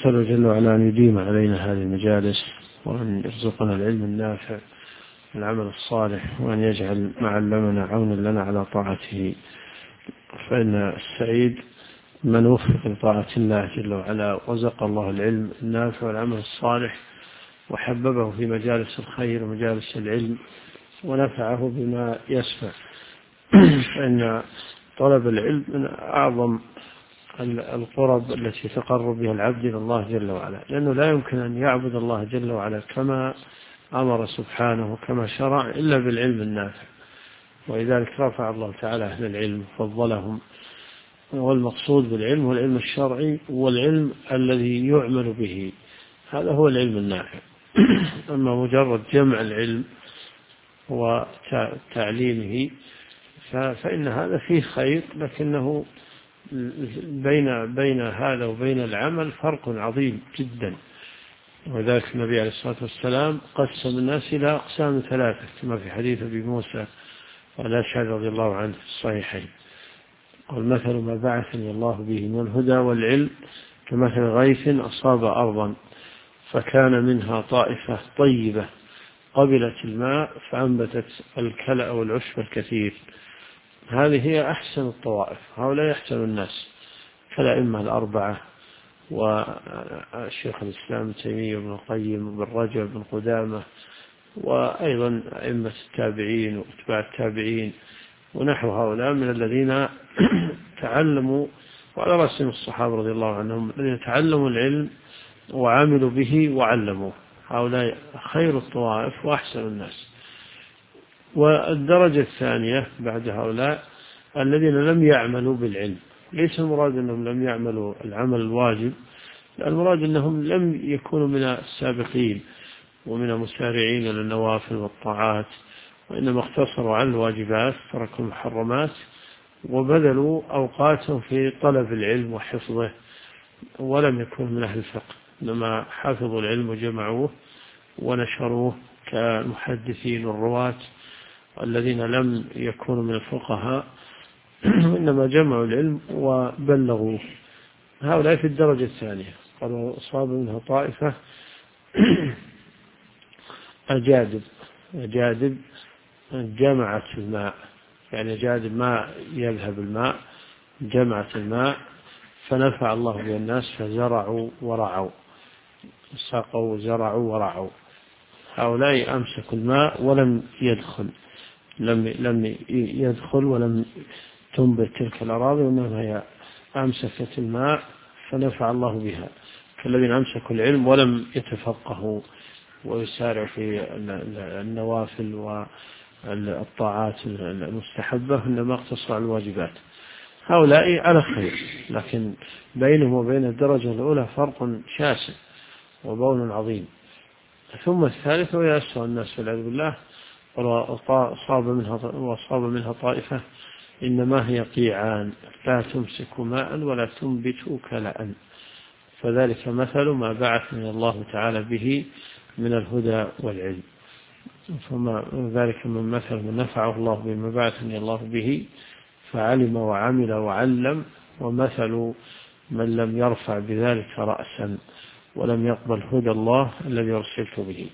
نسأل جل وعلا أن يديم علينا هذه المجالس، وأن يرزقنا العلم النافع والعمل الصالح، وأن يجعل ما علمنا عونا لنا على طاعته. فإن السعيد من وفق لطاعة الله جل وعلا، وزق الله العلم النافع والعمل الصالح، وحببه في مجالس الخير ومجالس العلم، ونفعه بما يسمع. فإن طلب العلم من أعظم القرب التي تقرب بها العبد إلى الله جل وعلا، لأنه لا يمكن أن يعبد الله جل وعلا كما أمر سبحانه وكما شرع إلا بالعلم النافع. ولذلك رفع الله تعالى أهل العلم وفضلهم. والمقصود بالعلم هو العلم الشرعي والعلم الذي يعمل به، هذا هو العلم النافع. أما مجرد جمع العلم وتعليمه فإن هذا فيه خير، لكنه بين هذا وبين العمل فرق عظيم جدا. وذلك النبي عليه الصلاة والسلام قسم الناس إلى أقسام ثلاثة، كما في حديث أبي موسى والأشعري رضي الله عنه في الصحيحين: قال: مثل ما بعثني الله به من الهدى والعلم كمثل غيث أصاب أرضا فكان منها طائفة طيبة قبلت الماء فأنبتت الكلأ والعشب الكثير. هذه هي أحسن الطوائف، هؤلاء أحسن الناس، كالأئمة الأربعة والشيخ الإسلام ابن تيمية وابن القيم وابن رجب وابن قدامة، وأيضا أئمة التابعين وأتباع التابعين ونحو هؤلاء من الذين تعلموا، وعلى رأسهم الصحابة رضي الله عنهم الذين تعلموا العلم وعملوا به وعلموه. هؤلاء خير الطوائف وأحسن الناس. والدرجة الثانية بعد هؤلاء الذين لم يعملوا بالعلم. ليس المراد أنهم لم يعملوا العمل الواجب، المراد أنهم لم يكونوا من السابقين ومن المسارعين للنوافل والطاعات، وإنما اقتصروا على الواجبات، تركوا المحرمات، وبذلوا أوقاتهم في طلب العلم وحفظه، ولم يكونوا من أهل الفقه، إنما حفظوا العلم وجمعوه ونشروه كالمحدثين والرواة الذين لم يكونوا من الفقهاء، إنما جمعوا العلم وبلغوه. هؤلاء في الدرجة الثانية. قالوا: أصاب منها طائفة أجادب جمعت الماء، يعني أجادب ما يذهب الماء، جمعت الماء فنفع الله بها الناس فزرعوا ورعوا، سقوا وزرعوا ورعوا. هؤلاء أمسكوا الماء ولم يدخل ولم تنبت تلك الأراضي، وإنما هي أمسكت الماء فنفع الله بها، كالذين أمسكوا العلم ولم يتفقهوا ويسارعوا في النوافل والطاعات المستحبة، إنما اقتصروا على الواجبات. هؤلاء على خير، لكن بينهم وبين الدرجة الأولى فرق شاسع وبون عظيم. ثم الثالث: ويأسر الناس والعياذ بالله، وأصاب منها طائفة إنما هي قيعان لا تمسك ماء ولا تنبت كلأ فذلك مثل ما بعثني الله تعالى به من الهدى والعلم. فما ذلك من مثل من نفعه الله بما بعثني الله به فعلم وعمل وعلم، ومثل من لم يرفع بذلك رأسا ولم يقبل هدى الله الذي أرسلت به.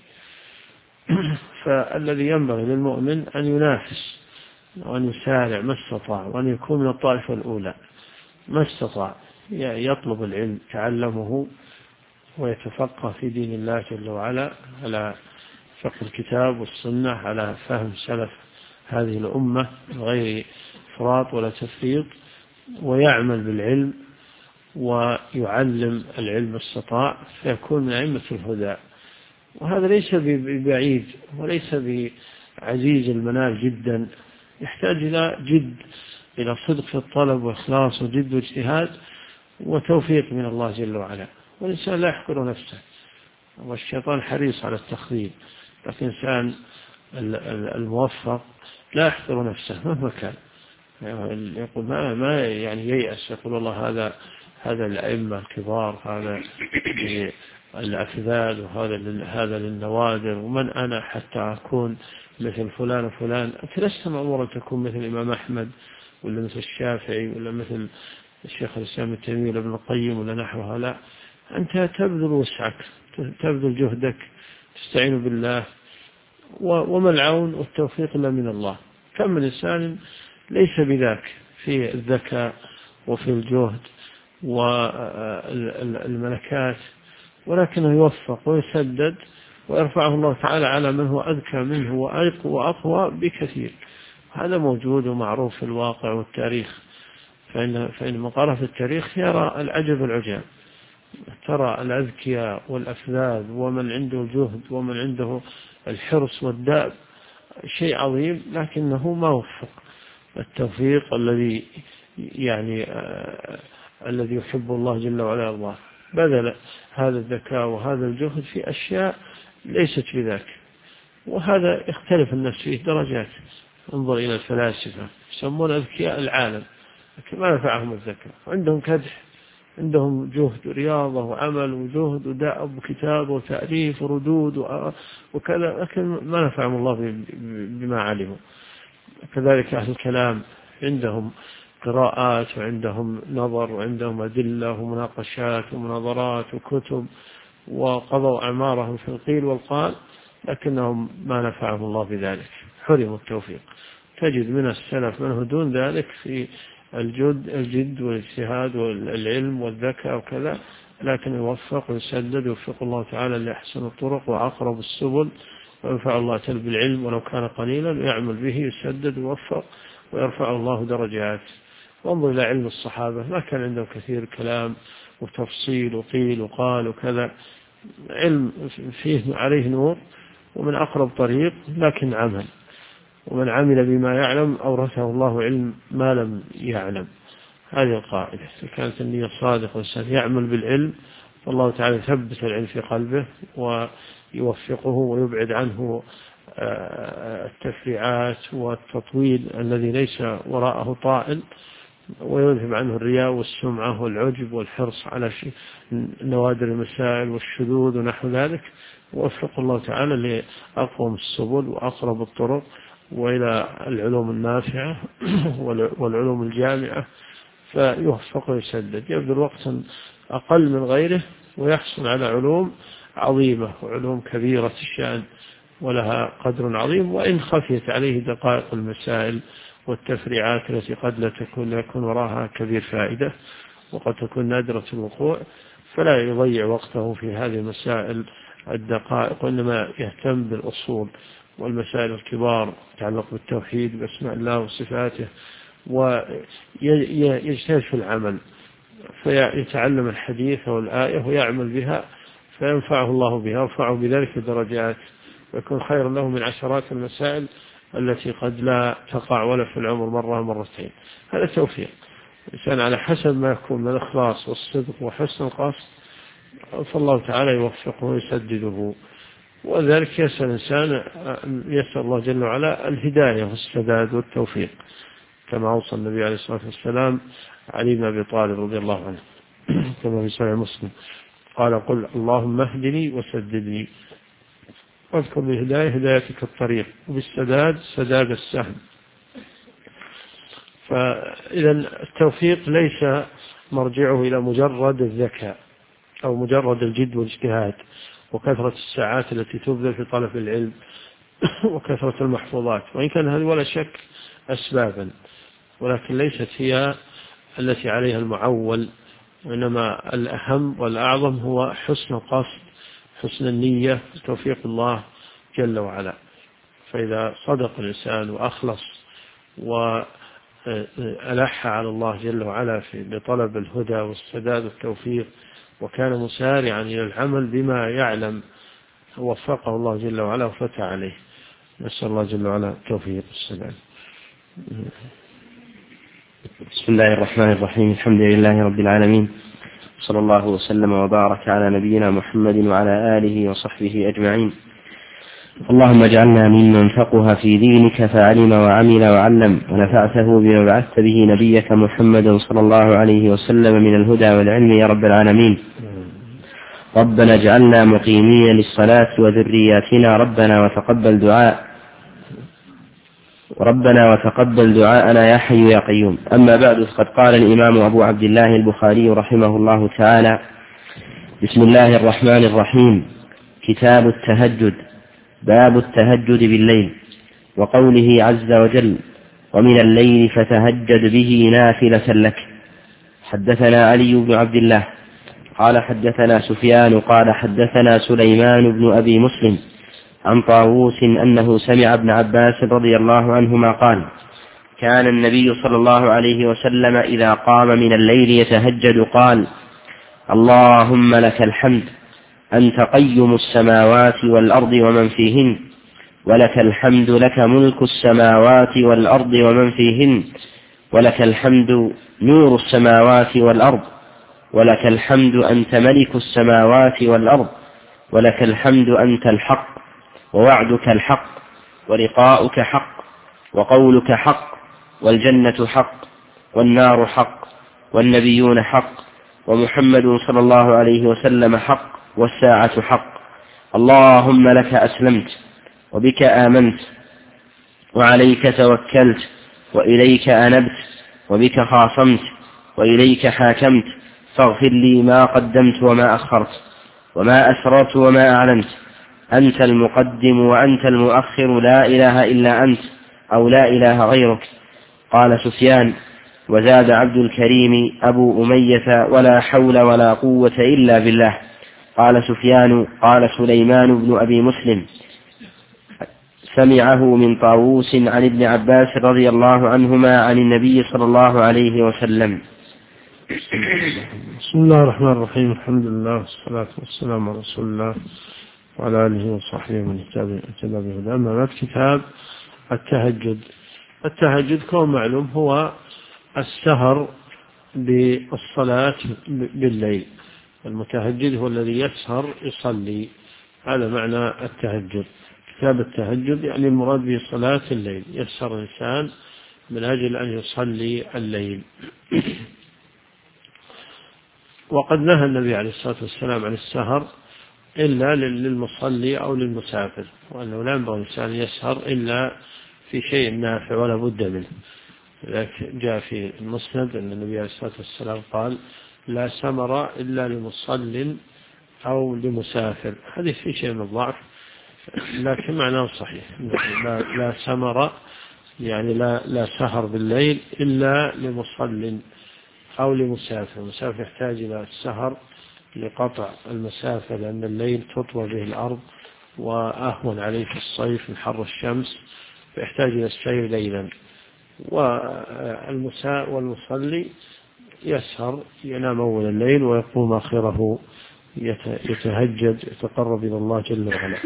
فالذي ينبغي للمؤمن أن ينافس وأن يسارع ما استطاع، وأن يكون من الطائفة الأولى ما استطاع، يطلب العلم، تعلمه ويتفقه في دين الله جل وعلا على فقه الكتاب والسنة، على فهم سلف هذه الأمة غير إفراط ولا تفريط، ويعمل بالعلم ويعلم العلم ما استطاع، فيكون من أئمة الهدى. وهذا ليس ببعيد وليس بعزيز المنال جدا، يحتاج إلى جد، إلى صدق في الطلب وإخلاص وجد واجتهاد وتوفيق من الله جل وعلا. والإنسان لا يحقر نفسه، والشيطان حريص على التخذيل، لكن الإنسان الموفق لا يحقر نفسه مهما كان. يقول ما يعني ييأس، يقول والله هذا الأئمة الكبار، هذا الأفذاذ، وهذا للنوادر، ومن أنا حتى أكون مثل فلان وفلان. أنت لست مأمورا تكون مثل الإمام أحمد ولا مثل الشافعي ولا مثل الشيخ الإسلام ابن تيمية ولا ابن القيم ولا نحوها، لا، أنت تبذل وسعك، تبذل جهدك، تستعين بالله، وما العون والتوفيق إلا من الله. كم من إنسان ليس بذاك في الذكاء وفي الجهد والملكات، ولكنه يوفق ويسدد ويرفعه الله تعالى على من هو أذكى منه وأقوى بكثير. هذا موجود ومعروف في الواقع والتاريخ. فإن من قرأ في التاريخ يرى العجب العجاب، ترى الأذكياء والأفذاذ ومن عنده الجهد ومن عنده الحرص والدأب شيء عظيم، لكنه ما وفق التوفيق الذي الذي يحب الله جل وعلا. الله بذل هذا الذكاء وهذا الجهد في أشياء ليست بذاك، وهذا يختلف الناس فيه درجات. انظر إلى الفلاسفة يسمون أذكياء العالم، لكن ما نفعهم الذكاء، عندهم كدح، عندهم جهد ورياضة وعمل وجهد ودأب وكتاب وتأليف وردود وكذا، لكن ما نفعهم الله بما علموا. كذلك أهل الكلام عندهم قراءات وعندهم نظر وعندهم أدلة ومناقشات ومناظرات وكتب، وقضوا أعمارهم في القيل والقال، لكنهم ما نفعهم الله بذلك، حرموا التوفيق. تجد من السلف من هو دون ذلك في الجد والاجتهاد والعلم والذكاء وكذا، لكن يوفق ويسدد ويوفق الله تعالى لأحسن الطرق وأقرب السبل، وينفع الله بالعلم ولو كان قليلا ويعمل به، يسدد ويوفق ويرفع الله درجات. وانظر إلى علم الصحابة، ما كان عندهم كثير كلام وتفصيل وقيل وقال وكذا، علم فيه عليه نور ومن أقرب طريق، لكن عمل، ومن عمل بما يعلم أورثه الله علم ما لم يعلم. هذه القاعدة. إذا كانت النية صادقة والإنسان يعمل بالعلم، فالله تعالى يثبت العلم في قلبه ويوفقه ويبعد عنه التفريعات والتطويل الذي ليس وراءه طائل، ويذهب عنه الرياء والسمعة والعجب والحرص على نوادر المسائل والشذوذ ونحو ذلك. ووفق الله تعالى لأقوم السبل وأقرب الطرق وإلى العلوم النافعة والعلوم الجامعة، فيوفق ويسدد، يبذل وقتا أقل من غيره ويحصل على علوم عظيمة وعلوم كبيرة الشأن ولها قدر عظيم، وإن خفيت عليه دقائق المسائل والتفريعات التي قد لا يكون وراها كبير فائدة وقد تكون نادرة الوقوع، فلا يضيع وقته في هذه المسائل الدقائق، وإنما يهتم بالأصول والمسائل الكبار تتعلق بالتوحيد بأسماء الله وصفاته، ويجتهد في العمل فيتعلم الحديث والآية ويعمل بها، فينفعه الله بها ويرفعه بذلك الدرجات، ويكون خيرا له من عشرات المسائل التي قد لا تقع ولا في العمر مرة مرتين. هذا توفيق الإنسان على حسب ما يكون من الإخلاص والصدق وحسن القصد، فالله تعالى يوفقه ويسدده. وذلك يسأل الإنسان يسأل الله جل وعلا الهداية والسداد والتوفيق، كما أوصى النبي عليه الصلاة والسلام علي بن أبي طالب رضي الله عنه كما في صحيح مسلم قال: قل اللهم اهدني وسددني، واذكر بالهداية هدايتك الطريق، وبالسداد سداد السهم. فإذا التوفيق ليس مرجعه إلى مجرد الذكاء أو مجرد الجد والاجتهاد وكثرة الساعات التي تبذل في طلب العلم وكثرة المحفوظات، وإن كان هذه ولا شك أسبابا، ولكن ليست هي التي عليها المعول، وإنما الأهم والأعظم هو حسن القصد، حسن النية، توفيق الله جل وعلا. فإذا صدق الإنسان وأخلص وألح على الله جل وعلا بطلب الهدى والسداد والتوفيق، وكان مسارعا إلى العمل بما يعلم، وفقه الله جل وعلا وفتح عليه. نسأل الله جل وعلا التوفيق والسداد. بسم الله الرحمن الرحيم. الحمد لله رب العالمين، صلى الله وسلم وبارك على نبينا محمد وعلى آله وصحبه أجمعين. اللهم اجعلنا ممن فقه في دينك فعلم وعمل وعلم، ونفعته بما بعثت به نبيك محمد صلى الله عليه وسلم من الهدى والعلم يا رب العالمين. ربنا اجعلنا مقيمين للصلاة وذرياتنا ربنا وتقبل دعاءنا يا حي يا قيوم. أما بعد، فقد قال الإمام أبو عبد الله البخاري رحمه الله تعالى: بسم الله الرحمن الرحيم. كتاب التهجد. باب التهجد بالليل، وقوله عز وجل: ومن الليل فتهجد به نافلة لك. حدثنا علي بن عبد الله قال حدثنا سفيان قال حدثنا سليمان بن أبي مسلم عن طاووس أنه سمع ابن عباس رضي الله عنهما قال: كان النبي صلى الله عليه وسلم إذا قام من الليل يتهجد قال: اللهم لك الحمد، أنت قيم السماوات والأرض ومن فيهن، ولك الحمد، لك ملك السماوات والأرض ومن فيهن، ولك الحمد نور السماوات والأرض، ولك الحمد أنت ملك السماوات والأرض، ولك الحمد أنت الحق، ووعدك الحق، ولقاؤك حق، وقولك حق، والجنة حق، والنار حق، والنبيون حق، ومحمد صلى الله عليه وسلم حق، والساعة حق. اللهم لك أسلمت، وبك آمنت، وعليك توكلت، وإليك أنبت، وبك خاصمت، وإليك حاكمت، فاغفر لي ما قدمت وما أخرت، وما أسررت وما أعلنت، أنت المقدم وأنت المؤخر، لا إله إلا أنت، أو لا إله غيرك. قال سفيان: وزاد عبد الكريم أبو أمية: ولا حول ولا قوة إلا بالله. قال سفيان: قال سليمان بن أبي مسلم سمعه من طاووس عن ابن عباس رضي الله عنهما عن النبي صلى الله عليه وسلم. بسم الله الرحمن الرحيم. الحمد لله والصلاة والسلام على رسول الله وعلى آله وصحبه من اهتدى بهداه. أما بعد، كتاب التهجد. التهجد كما معلوم هو السهر بالصلاة بالليل. المتهجد هو الذي يسهر يصلي، هذا معنى التهجد. كتاب التهجد يعني المراد به صلاة الليل، يسهر الإنسان من أجل أن يصلي الليل. وقد نهى النبي عليه الصلاة والسلام عن السهر إلا للمصلي أو للمسافر، وأنه لا ينبغي الإنسان يسهر إلا في شيء نافع ولا بد منه. لكن جاء في المسند أن النبي عليه الصلاة والسلام قال: لا سمر إلا لمصل أو لمسافر. حديث فيه شيء من الضعف، لكن معناه صحيح. لا سمر يعني لا سهر بالليل إلا لمصل أو لمسافر. المسافر يحتاج إلى السهر لقطع المسافة، لأن الليل تطوى به الأرض وأهون عليه في الصيف من حر الشمس، فيحتاج إلى السير ليلا. والمصلي يسهر، ينام أول الليل ويقوم آخره يتهجد، يتقرب إلى الله جل وعلا.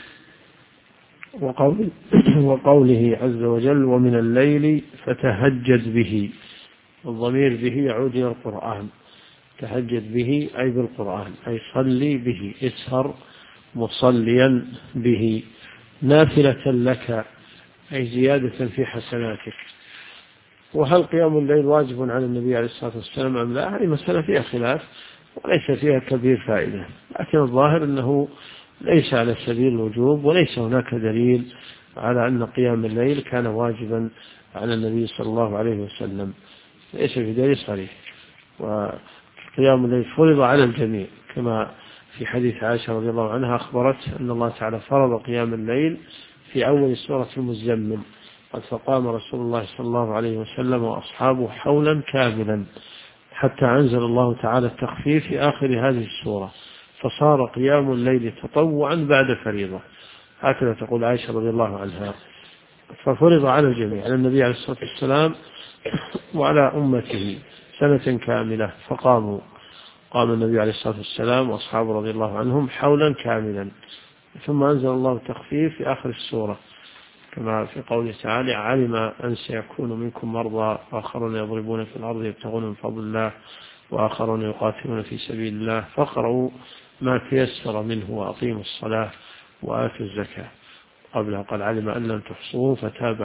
وقوله عز وجل: ومن الليل فتهجد به. الضمير به يعود إلى القرآن. تهجد به أي بالقرآن، أي صلي به، اسهر مصليا به، نافلة لك أي زيادة في حسناتك. وهل قيام الليل واجب على النبي عليه الصلاة والسلام أم لا؟ هذه مسألة فيها خلاف وليس فيها كبير فائدة، لكن الظاهر أنه ليس على سبيل الوجوب، وليس هناك دليل على أن قيام الليل كان واجبا على النبي صلى الله عليه وسلم، ليس في دليل صريح. وقيام الليل فرض على الجميع، كما في حديث عائشة رضي الله عنها أخبرت أن الله تعالى فرض قيام الليل في أول سورة المزمل: قد فقام رسول الله صلى الله عليه وسلم وأصحابه حولا كاملا، حتى أنزل الله تعالى التخفيف في آخر هذه السورة، فصار قيام الليل تطوعا بعد فريضة. هكذا تقول عائشة رضي الله عنها. ففرض على الجميع، على النبي عليه الصلاة والسلام وعلى أمته سنة كاملة، قام النبي عليه الصلاة والسلام وأصحابه رضي الله عنهم حولا كاملا، ثم أنزل الله التخفيف في آخر السورة، كما في قوله تعالى: علم أن سيكون منكم مرضى وآخرون يضربون في الأرض يبتغون من فضل الله وآخرون يقاتلون في سبيل الله فاقرؤوا ما تيسر منه وأقيموا الصلاة وآتوا الزكاة. قبلها قال: علم أن لن تحصوه فتاب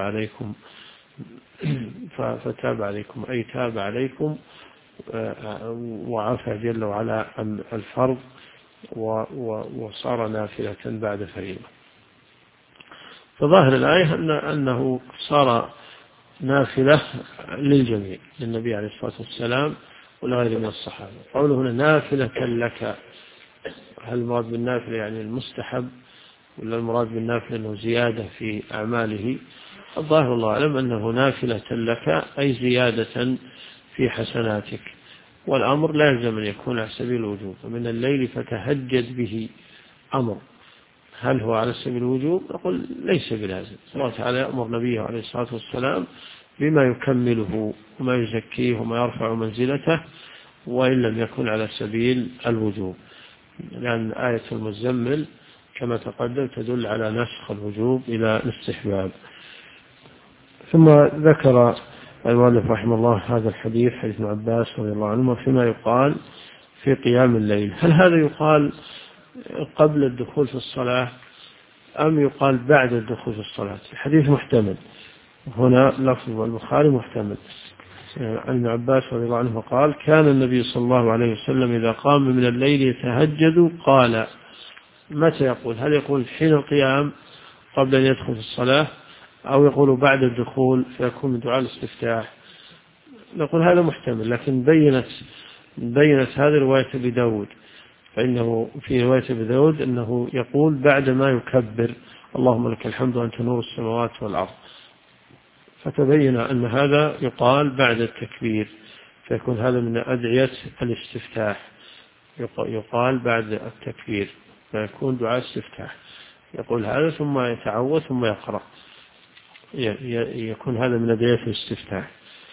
عليكم أي تاب عليكم وعفى جل وعلا عن الفرض وصار نافلة بعد فريضة. فظاهر الآية أنه صار نافلة للجميع، للنبي عليه الصلاة والسلام ولغيره من الصحابة. قوله هنا نافلة لك هل المراد بالنافلة يعني المستحب ولا المراد بالنافلة أنه زيادة في أعماله؟ الظاهر الله أعلم أنه نافلة لك أي زيادة في حسناتك، والأمر لا يلزم أن يكون على سبيل الوجوب. ومن الليل فتهجد به أمر، هل هو على سبيل الوجوب؟ نقول ليس بلازم. الله تعالى يأمر نبيه عليه الصلاة والسلام بما يكمله وما يزكيه وما يرفع منزلته، وإن لم يكن على سبيل الوجوب، لأن آية المزمل كما تقدم تدل على نسخ الوجوب إلى الاستحباب. ثم ذكر المؤلف رحمه الله هذا الحديث، حديث ابن عباس رضي الله عنهما، فيما يقال في قيام الليل. هل هذا يقال قبل الدخول في الصلاة أم يقال بعد الدخول في الصلاة؟ الحديث محتمل، هنا لفظ البخاري محتمل. عن ابن عباس رضي الله عنه قال: كان النبي صلى الله عليه وسلم إذا قام من الليل يتهجد قال. متى يقول؟ هل يقول حين القيام قبل أن يدخل في الصلاة، أو يقول بعد الدخول فيكون من دعاء الاستفتاح؟ نقول هذا محتمل، لكن بينت هذه رواية أبي داود، فإنه في رواية أبي داود أنه يقول بعد ما يكبر: اللهم لك الحمد أنت نور السماوات والأرض. فتبين أن هذا يقال بعد التكبير، فيكون هذا من أدعية الاستفتاح، يقال بعد التكبير، فيكون دعاء استفتاح، يقول هذا ثم يتعوذ ثم يقرأ، يكون هذا من أدعية الاستفتاح.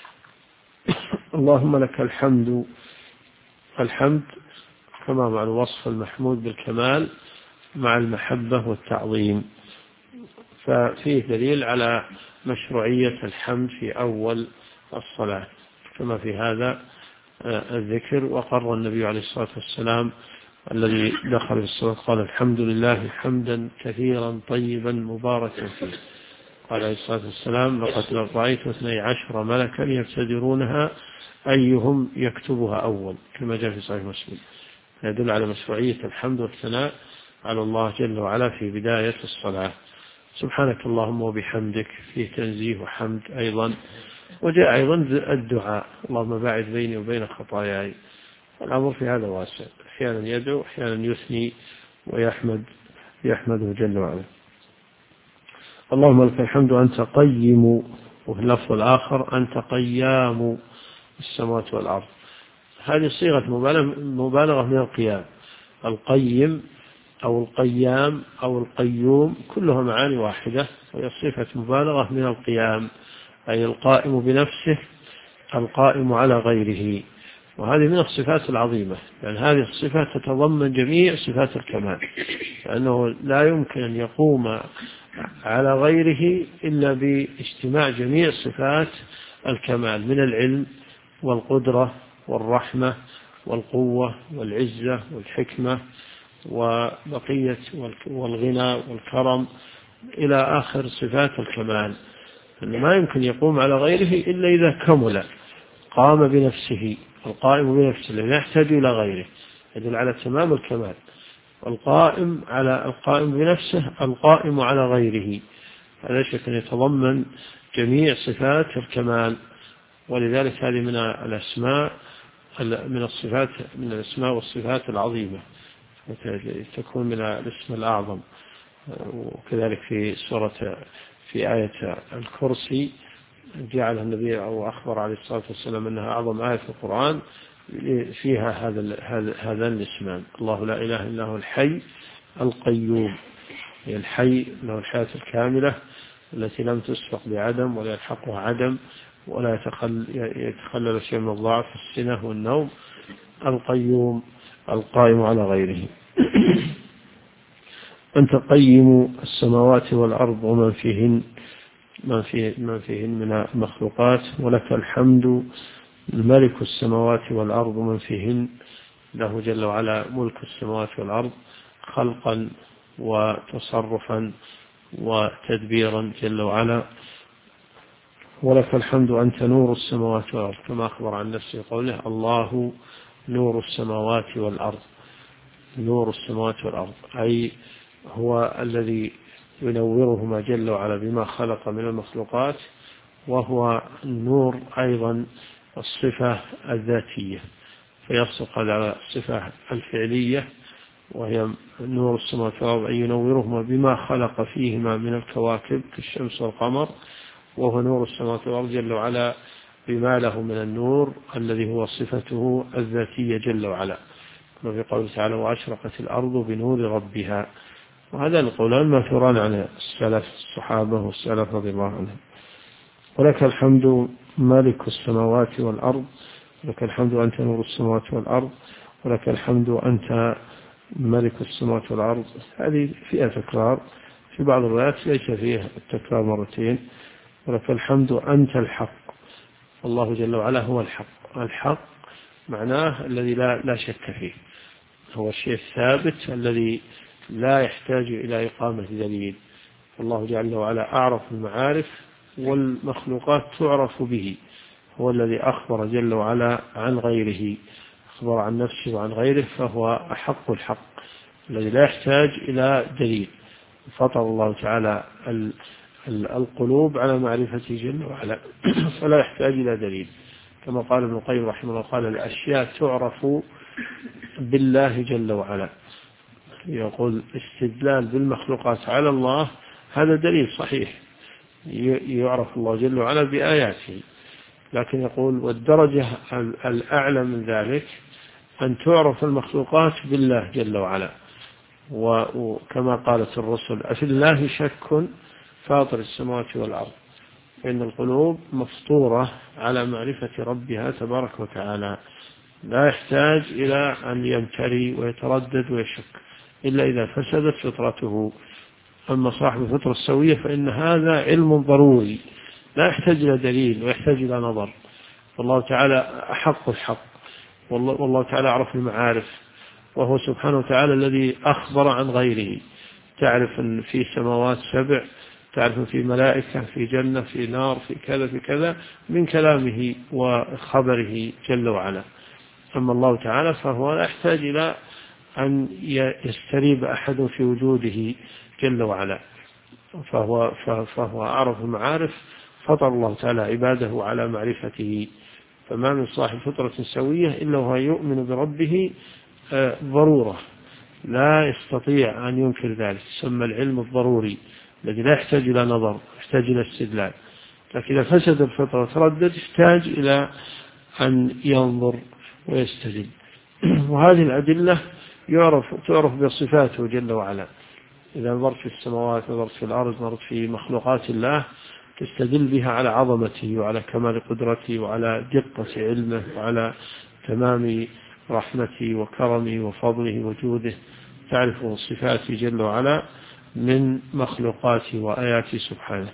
اللهم لك الحمد، الحمد كما مع الوصف المحمود بالكمال مع المحبة والتعظيم، ففيه دليل على مشروعية الحمد في أول الصلاة كما في هذا الذكر. وقر النبي عليه الصلاة والسلام الذي دخل في الصلاة قال: الحمد لله حمدا كثيرا طيبا مباركا فيه. قال عليه الصلاة والسلام: لقد رأيت 12 ملكا يبتدرونها أيهم يكتبها أول، كما جاء في صحيح مسلم. يدل على مشروعية الحمد والثناء على الله جل وعلا في بداية الصلاة. سبحانك اللهم وبحمدك فيه تنزيه وحمد أيضا. وجاء أيضا الدعاء: اللهم باعد بيني وبين خطاياي. الأمر في هذا واسع، أحيانا يدعو، أحيانا يثني يحمده جل وعلا. اللهم لك الحمد أنت قيم، وفي اللفظ الآخر أنت قيام السماوات والأرض. هذه صيغة مبالغة من القيام. القيم أو القيام أو القيوم كلها معاني واحدة، وهي صفة مبالغة من القيام، أي القائم بنفسه، القائم على غيره. وهذه من الصفات العظيمة، لأن هذه الصفة تتضمن جميع صفات الكمال، لأنه لا يمكن أن يقوم على غيره إلا باجتماع جميع صفات الكمال من العلم والقدرة والرحمة والقوة والعزة والحكمة وبقية والغنى والكرم إلى آخر صفات الكمال. أنه ما يمكن يقوم على غيره إلا إذا كمل، قام بنفسه. القائم بنفسه لا يحتاج إلى غيره، يدل على تمام الكمال. القائم بنفسه القائم على غيره، هذا شيء يتضمن جميع صفات الكمال. ولذلك هذه من الأسماء، من الصفات، من الأسماء والصفات العظيمة، تكون من الاسم الأعظم. وكذلك في آية الكرسي جعل النبي أو أخبر عليه الصلاة والسلام أنها أعظم آية في القرآن، فيها هذا الاسمان: الله لا إله إلا هو الحي القيوم. هي الحي له الحياة الكاملة التي لم تسبق بعدم ولا يلحقها عدم ولا يتخلل شيء من الضعف، السنة والنوم. القيوم القائم على غيره. أنت قيم السماوات والأرض ومن فيهن، من فيهن من المخلوقات، ولك الحمد ملك السماوات والأرض ومن فيهن، له جل وعلا ملك السماوات والأرض خلقا وتصرفا وتدبيرا جل وعلا. ولك الحمد أنت نور السماوات والأرض، كما أخبر عن نفسه قوله: الله نور السماوات والأرض. نور السماوات والأرض أي هو الذي ينورهما جل وعلا بما خلق من المخلوقات، وهو النور أيضا الصفة الذاتية، فيصدق على الصفة الفعلية وهي نور السماوات والأرض أن ينورهما بما خلق فيهما من الكواكب كالشمس والقمر، وهو نور السماوات والأرض جل وعلا بما له من النور الذي هو صفته الذاتية جل وعلا، وفي قوله تعالى وأشرقت الأرض بنور ربها. وهذا القولان ماثوران عن السلف الصحابة والسلف رضي الله عنهم. ولك الحمد مالك السماوات والأرض، ولك الحمد أنت نور السماوات والأرض، ولك الحمد أنت ملك السماوات والأرض. هذه فيها تكرار، في بعض الروايات ليس فيها التكرار مرتين. ولك الحمد أنت الحق، الله جل وعلا هو الحق. الحق معناه الذي لا شك فيه، هو الشيء الثابت الذي لا يحتاج إلى إقامة دليل. الله جل وعلا أعرف المعارف والمخلوقات تعرف به، هو الذي أخبر جل وعلا عن غيره، أخبر عن نفسه وعن غيره، فهو أحق الحق الذي لا يحتاج إلى دليل. فطر الله تعالى القلوب على معرفته جل وعلا فلا يحتاج إلى دليل، كما قال ابن القيم رحمه الله قال الأشياء تعرف بالله جل وعلا. يقول استدلال بالمخلوقات على الله هذا دليل صحيح، يعرف الله جل وعلا بآياته، لكن يقول والدرجة الأعلى من ذلك أن تعرف المخلوقات بالله جل وعلا. وكما قالت الرسل أفي الله شك فاطر السماوات والأرض، فإن القلوب مفطورة على معرفة ربها تبارك وتعالى، لا يحتاج إلى أن يمتري ويتردد ويشك إلا إذا فسدت فطرته. أما صاحب الفطرة السوية فإن هذا علم ضروري لا يحتاج إلى دليل ويحتاج إلى نظر. والله تعالى أحق الحق، والله تعالى أعرف المعارف، وهو سبحانه وتعالى الذي أخبر عن غيره. تعرف أن في سماوات 7، تعرف في ملائكة، في جنة، في نار، في كذا في كذا من كلامه وخبره جل وعلا. أما الله تعالى فهو لا يحتاج إلى أن يستريب أحد في وجوده جل وعلا، فهو أعرف المعارف. فطر الله تعالى عباده على معرفته، فما من صاحب فطرة سوية إلا وهو يؤمن بربه ضرورة، لا يستطيع أن ينكر ذلك، يسمى العلم الضروري الذي لا يحتاج إلى نظر، يحتاج إلى استدلال. لكن إذا فسد الفطرة تردد يحتاج إلى أن ينظر ويستدل. وهذه الأدلة تعرف بصفاته جل وعلا. إذا نظرت في السماوات، نظرت في الأرض، نظرت في مخلوقات الله، تستدل بها على عظمته وعلى كمال قدرته وعلى دقة علمه وعلى تمام رحمته وكرمه وفضله وجوده. تعرف صفاته جل وعلا من مخلوقاته وآياته سبحانه.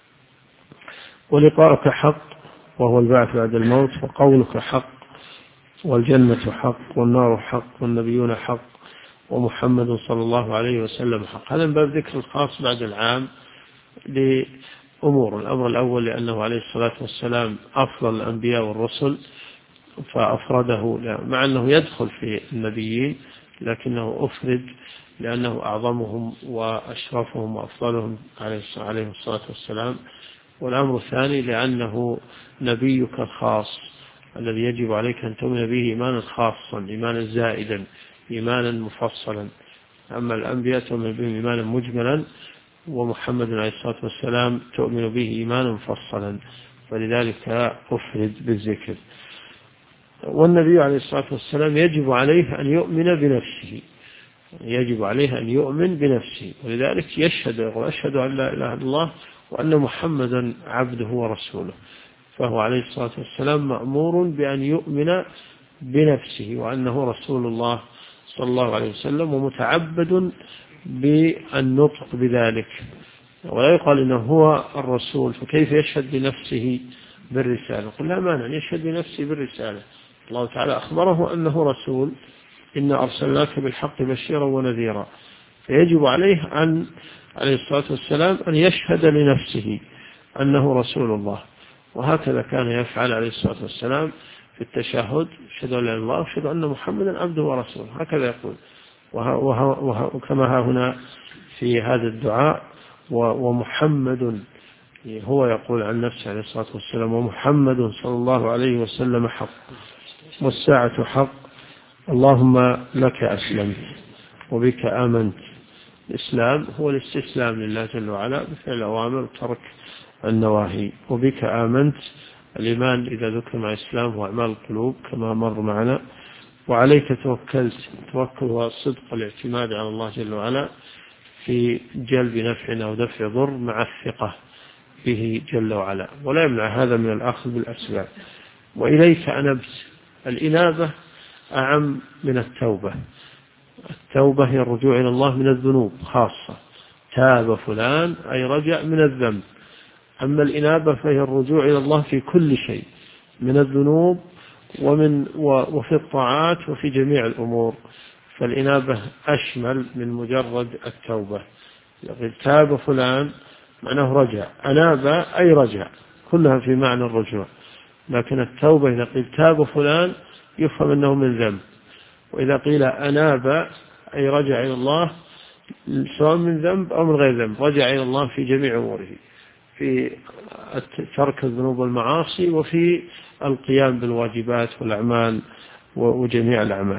ولقاءك حق وهو البعث بعد الموت، وقولك حق، والجنة حق، والنار حق، والنبيون حق، ومحمد صلى الله عليه وسلم حق. هذا من باب ذكر الخاص بعد العام لأمور. الأمر الأول لأنه عليه الصلاة والسلام أفضل الأنبياء والرسل فأفرده، مع أنه يدخل في النبيين لكنه أفرد لأنه أعظمهم وأشرفهم وأفضلهم عليه الصلاة والسلام. والأمر الثاني لأنه نبيك الخاص الذي يجب عليك أن تؤمن به إيمانا خاصا، إيمانا زائدا، إيمانا مفصلا. أما الأنبياء تؤمن بهم إيمانا مجملا، ومحمد عليه الصلاة والسلام تؤمن به إيمانا مفصلا، فلذلك أفرد بالذكر. والنبي عليه الصلاة والسلام يجب عليه أن يؤمن بنفسه، يجب عليه أن يؤمن بنفسه، ولذلك يشهد وأشهد أن لا إله إلا الله وأن محمدا عبده ورسوله. فهو عليه الصلاة والسلام مأمور بأن يؤمن بنفسه وأنه رسول الله صلى الله عليه وسلم، ومتعبد بالنطق بذلك. ولا يقال إنه هو الرسول فكيف يشهد بنفسه بالرسالة؟ قل لا مانع يشهد بنفسه بالرسالة. الله تعالى أخبره أنه رسول، إنا أرسلناك بالحق بشيرا ونذيرا، فيجب عليه عليه الصلاة والسلام أن يشهد لنفسه أنه رسول الله. وهكذا كان يفعل عليه الصلاة والسلام في التشهد، أشهد أن لا إله إلا الله وأشهد أن محمدا عبده ورسوله، هكذا يقول. وكما ها هنا في هذا الدعاء ومحمد، هو يقول عن نفسه عليه الصلاة والسلام ومحمد صلى الله عليه وسلم حق، والساعة حق، اللهم لك أسلمت وبك آمنت. الإسلام هو الاستسلام لله جل وعلا بفعل الأوامر وترك النواهي. وبك آمنت، الإيمان إذا ذكر مع الإسلام هو أعمال القلوب كما مر معنا. وعليك توكلت، توكل هو صدق الاعتماد على الله جل وعلا في جلب نفع أو دفع ضر مع الثقة به جل وعلا، ولا يمنع هذا من الأخذ بالأسباب. وإليك أنبت، الإنابة أعم من التوبة. التوبة هي الرجوع إلى الله من الذنوب خاصة، تاب فلان أي رجع من الذنب. أما الإنابة فهي الرجوع إلى الله في كل شيء من الذنوب وفي الطاعات وفي جميع الأمور. فالإنابة أشمل من مجرد التوبة. يقول تاب فلان معناه رجع، أناب أي رجع، كلها في معنى الرجوع. لكن التوبة إذا قيل تاب فلان يفهم أنه من ذنب، وإذا قيل أناب أي رجع إلى الله سواء من ذنب أو من غير ذنب، رجع إلى الله في جميع أموره، في ترك الذنوب والمعاصي وفي القيام بالواجبات والأعمال وجميع الأعمال.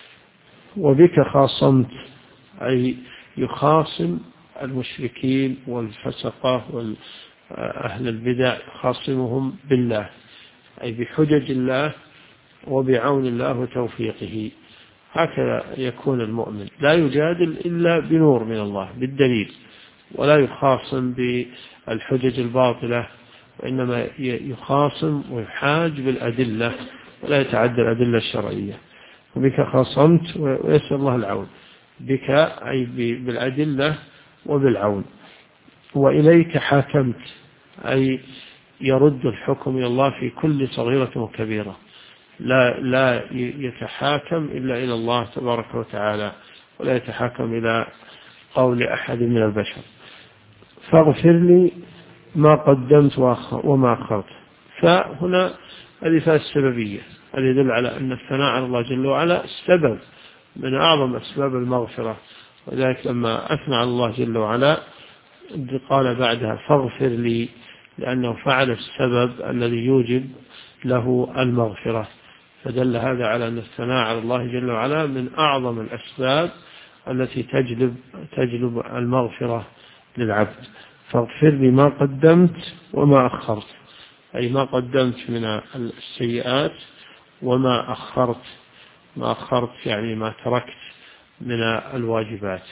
وبك خاصمت أي يخاصم المشركين والفسقة وأهل البدع، خاصمهم بالله أي بحجج الله وبعون الله وتوفيقه. هكذا يكون المؤمن، لا يجادل إلا بنور من الله بالدليل، ولا يخاصم بالحجج الباطلة، وإنما يخاصم ويحاج بالأدلة ولا يتعدى الأدلة الشرعية. وبك خاصمت ويسأل الله العون، بك أي بالأدلة وبالعون. وإليك حاكمت أي يرد الحكم إلى الله في كل صغيرة وكبيرة، لا يتحاكم إلا إلى الله تبارك وتعالى، ولا يتحاكم إلى قول أحد من البشر. فاغفر لي ما قدمت وما أخرت. فهنا هذه فاء السببية، هذا يدل على أن الثناء على الله جل وعلا سبب من أعظم أسباب المغفرة. وذلك لما أثنى على الله جل وعلا قال بعدها فاغفر لي، لأنه فعل السبب الذي يوجب له المغفرة. فدل هذا على أن الثناء على الله جل وعلا من أعظم الأسباب التي تجلب المغفرة للعبد. فاغفر لي ما قدمت وما أخرت، أي ما قدمت من السيئات وما أخرت. ما أخرت يعني ما تركت من الواجبات،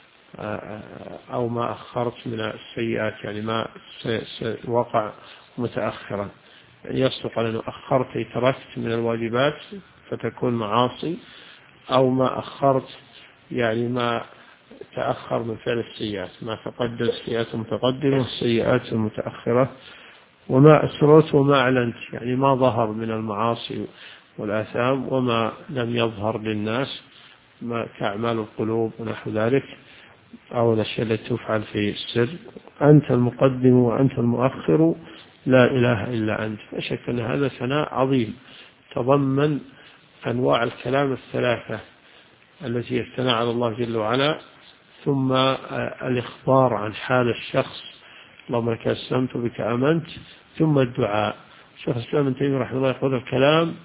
أو ما أخرت من السيئات يعني ما وقع متأخرا. يعني يصدق على أنه أخرت أي تركت من الواجبات فتكون معاصي، أو ما أخرت يعني ما تأخر من فعل السيئات، ما تقدم السيئات المتقدمة والسيئات المتأخرة. وما أسررت وما أعلنت يعني ما ظهر من المعاصي والآثام وما لم يظهر للناس، ما كأعمال القلوب ونحو ذلك، أو الأشياء التي تفعل في السر. أنت المقدم وأنت المؤخر لا إله إلا أنت. لا شك أن هذا ثناء عظيم تضمن أنواع الكلام الثلاثة التي يثنى على الله جل وعلا، ثم الإخبار عن حال الشخص اللهم لك أسلمت بك آمنت، ثم الدعاء. شيخ الإسلام ابن تيمية رحمه الله يقول الكلام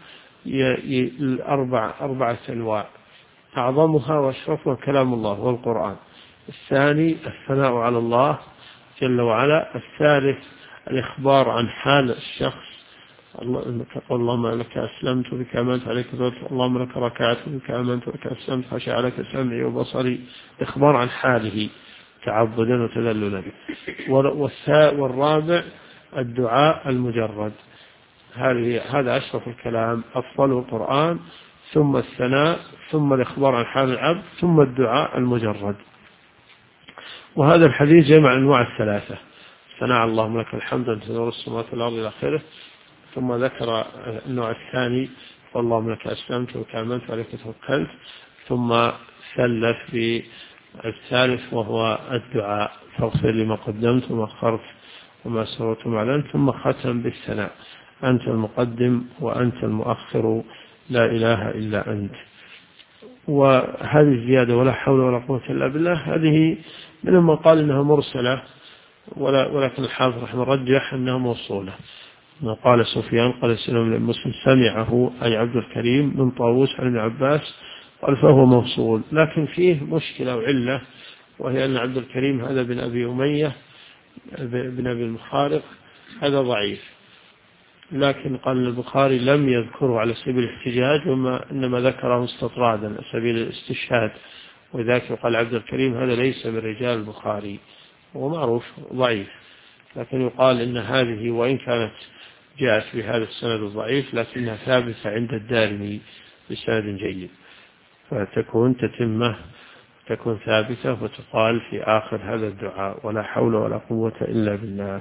أربعة أنواع، أعظمها وأشرفها كلام الله والقرآن. الثاني الثناء على الله جل وعلا. الثالث الإخبار عن حال الشخص، تقول اللهم لك أسلمت بك آمنت عليك توكلت، اللهم لك ركعت بك آمنت بك أسلمت خشع لك سمعي وبصري، إخبار عن حاله تعبدا وتذللا. والرابع الدعاء المجرد. هذا أشرف الكلام، أفضل القرآن، ثم الثناء، ثم الإخبار عن حال العبد، ثم الدعاء المجرد. وهذا الحديث جمع أنواع الثلاثة، ثناء اللهم لك الحمد أنت نور السماوات والأرض إلى آخره، ثم ذكر النوع الثاني اللهم لك أسلمت وبك آمنت وعليك توكلت، ثم ثلث بالثالث وهو الدعاء فاغفر لي ما قدمت وما أخرت وما سررت وما أعلنت، ثم ختم بالثناء أنت المقدم وأنت المؤخر لا إله إلا أنت. وهذه الزيادة ولا حول ولا قوة إلا بالله هذه منهم قال إنها مرسلة، ولكن الحافظ رحمه رجح أنها موصولة. قال سفيان قال سلم بن مسلم سمعه أي عبد الكريم من طاووس عن ابن عباس قال فهو موصول، لكن فيه مشكلة وعلة، وهي أن عبد الكريم هذا بن أبي أمية بن أبي المخارق هذا ضعيف، لكن قال البخاري لم يذكره على سبيل الاحتجاج، إنما ذكره استطرادا على سبيل الاستشهاد، وذاك قال عبد الكريم هذا ليس من رجال البخاري، هو معروف ضعيف، لكن يقال إن هذه وإن كانت جاءت بهذا السند الضعيف لكنها ثابتة عند الدارمي بسند جيد، فتكون تتمة، تكون ثابتة، وتقال في آخر هذا الدعاء: ولا حول ولا قوة إلا بالله.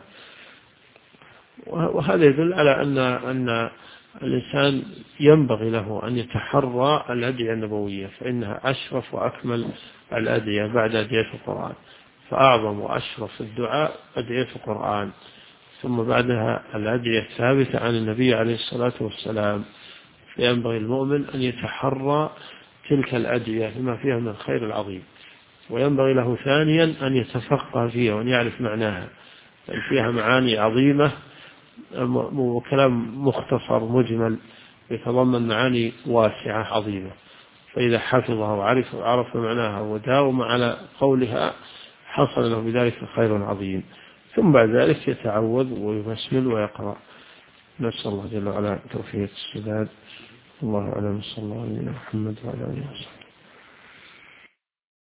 وهذا يدل على أن الإنسان ينبغي له أن يتحرى الأدعية النبوية، فإنها أشرف وأكمل الأدعية بعد أدعية القرآن، فأعظم وأشرف الدعاء أدعية القرآن، ثم بعدها الأدعية الثابتة عن النبي عليه الصلاة والسلام. فينبغي المؤمن أن يتحرى تلك الأدعية لما فيها من الخير العظيم، وينبغي له ثانيا أن يتفقه فيها وأن يعرف معناها، لأن فيها معاني عظيمة وكلام مختصر مجمل يتضمن معاني واسعة عظيمة، فإذا حفظها وعرف معناها وداوم على قولها حصل له بذلك خير عظيم. ثم بعد ذلك يتعوذ ويبسمل ويقرأ. نسأل الله جل وعلا توفيق السداد. الله أعلم. صلى الله عليه محمد وعلى آله وسلم.